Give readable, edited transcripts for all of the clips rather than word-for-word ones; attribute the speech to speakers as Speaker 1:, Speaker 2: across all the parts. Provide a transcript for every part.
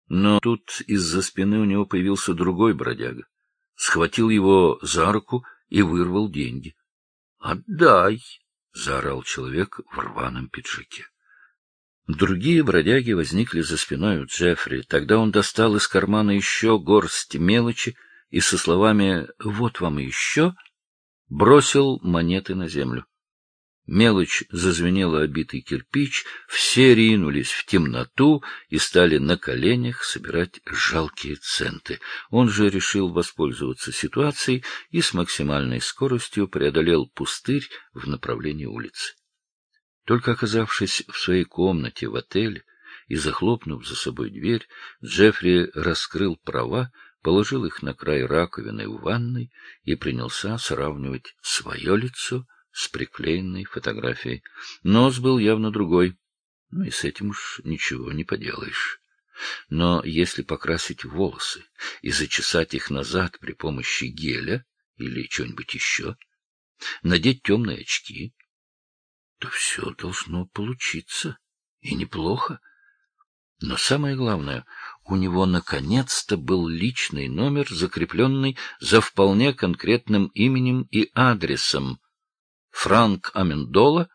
Speaker 1: Но тут из-за спины у него появился другой бродяга, схватил его за руку и вырвал деньги. «Отдай!» — заорал человек в рваном пиджаке. Другие бродяги возникли за спиной у Джеффри. Тогда он достал из кармана еще горсть мелочи и со словами «Вот вам и еще» бросил монеты на землю. Мелочь зазвенела обитый кирпич, все ринулись в темноту и стали на коленях собирать жалкие центы. Он же решил воспользоваться ситуацией и с максимальной скоростью преодолел пустырь в направлении улицы. Только оказавшись в своей комнате в отеле и захлопнув за собой дверь, Джеффри раскрыл права, положил их на край раковины в ванной и принялся сравнивать свое лицо с приклеенной фотографией. Нос был явно другой, и с этим уж ничего не поделаешь. Но если покрасить волосы и зачесать их назад при помощи геля или чего-нибудь еще, надеть темные очки, то все должно получиться, и неплохо. Но самое главное, у него наконец-то был личный номер, закрепленный за вполне конкретным именем и адресом: Франк Амендола,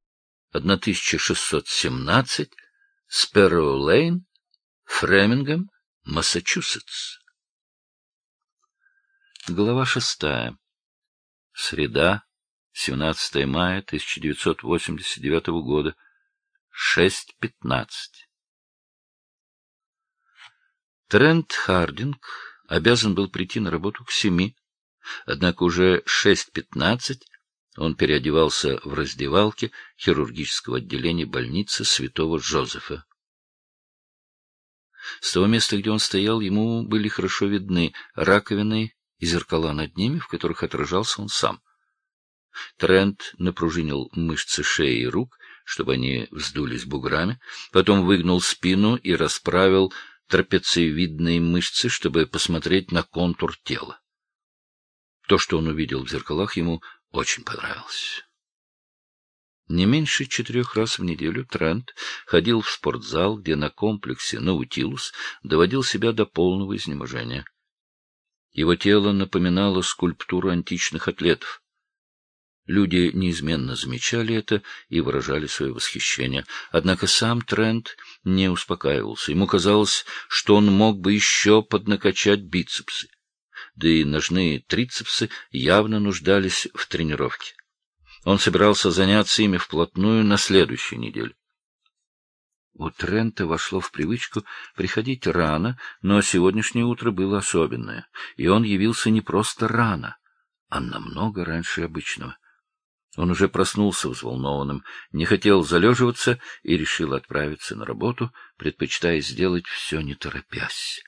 Speaker 1: 1617, Спэрроу-Лейн, Фремингем, Массачусетс. Глава 6. Среда, 17 мая 1989 года, 6:15. Трент Хардинг обязан был прийти на работу к 7, однако уже 6:15 он переодевался в раздевалке хирургического отделения больницы Святого Жозефа. С того места, где он стоял, ему были хорошо видны раковины и зеркала над ними, в которых отражался он сам. Трент напружинил мышцы шеи и рук, чтобы они вздулись буграми, потом выгнул спину и расправил трапециевидные мышцы, чтобы посмотреть на контур тела. То, что он увидел в зеркалах, ему очень понравилось. Не меньше 4 раз в неделю Трент ходил в спортзал, где на комплексе Наутилус доводил себя до полного изнеможения. Его тело напоминало скульптуру античных атлетов. Люди неизменно замечали это и выражали свое восхищение. Однако сам Трент не успокаивался. Ему казалось, что он мог бы еще поднакачать бицепсы. Да и ножные трицепсы явно нуждались в тренировке. Он собирался заняться ими вплотную на следующей неделе. У Трента вошло в привычку приходить рано, но сегодняшнее утро было особенное, и он явился не просто рано, а намного раньше обычного. Он уже проснулся взволнованным, не хотел залеживаться и решил отправиться на работу, предпочитая сделать все не торопясь.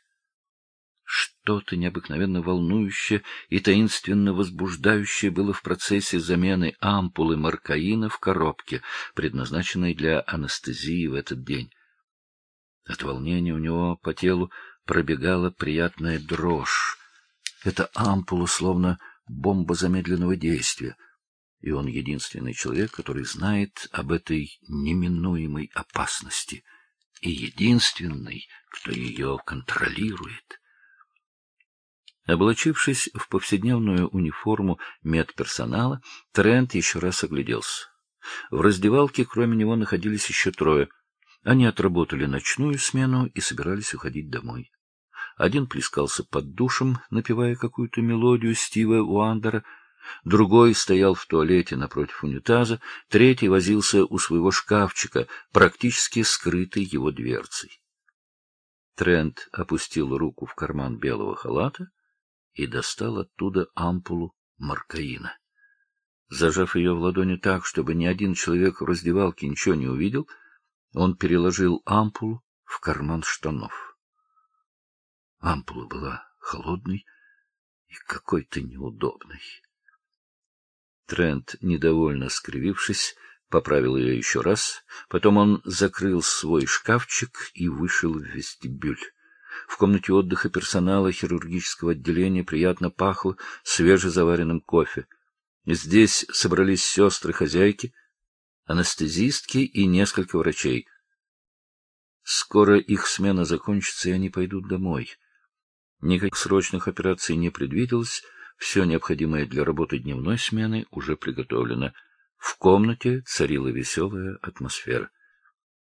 Speaker 1: Что-то необыкновенно волнующее и таинственно возбуждающее было в процессе замены ампулы маркаина в коробке, предназначенной для анестезии в этот день. От волнения у него по телу пробегала приятная дрожь. Эта ампула словно бомба замедленного действия, и он единственный человек, который знает об этой неминуемой опасности, и единственный, кто ее контролирует. Облачившись в повседневную униформу медперсонала, Трент еще раз огляделся. В раздевалке кроме него находились еще 3. Они отработали ночную смену и собирались уходить домой. Один плескался под душем, напевая какую-то мелодию Стива Уандера, другой стоял в туалете напротив унитаза, третий возился у своего шкафчика, практически скрытый его дверцей. Трент опустил руку в карман белого халата и достал оттуда ампулу маркаина. Зажав ее в ладони так, чтобы ни один человек в раздевалке ничего не увидел, он переложил ампулу в карман штанов. Ампула была холодной и какой-то неудобной. Трент, недовольно скривившись, поправил ее еще раз, потом он закрыл свой шкафчик и вышел в вестибюль. В комнате отдыха персонала хирургического отделения приятно пахло свежезаваренным кофе. Здесь собрались сестры-хозяйки, анестезистки и несколько врачей. Скоро их смена закончится, и они пойдут домой. Никаких срочных операций не предвиделось, все необходимое для работы дневной смены уже приготовлено. В комнате царила веселая атмосфера.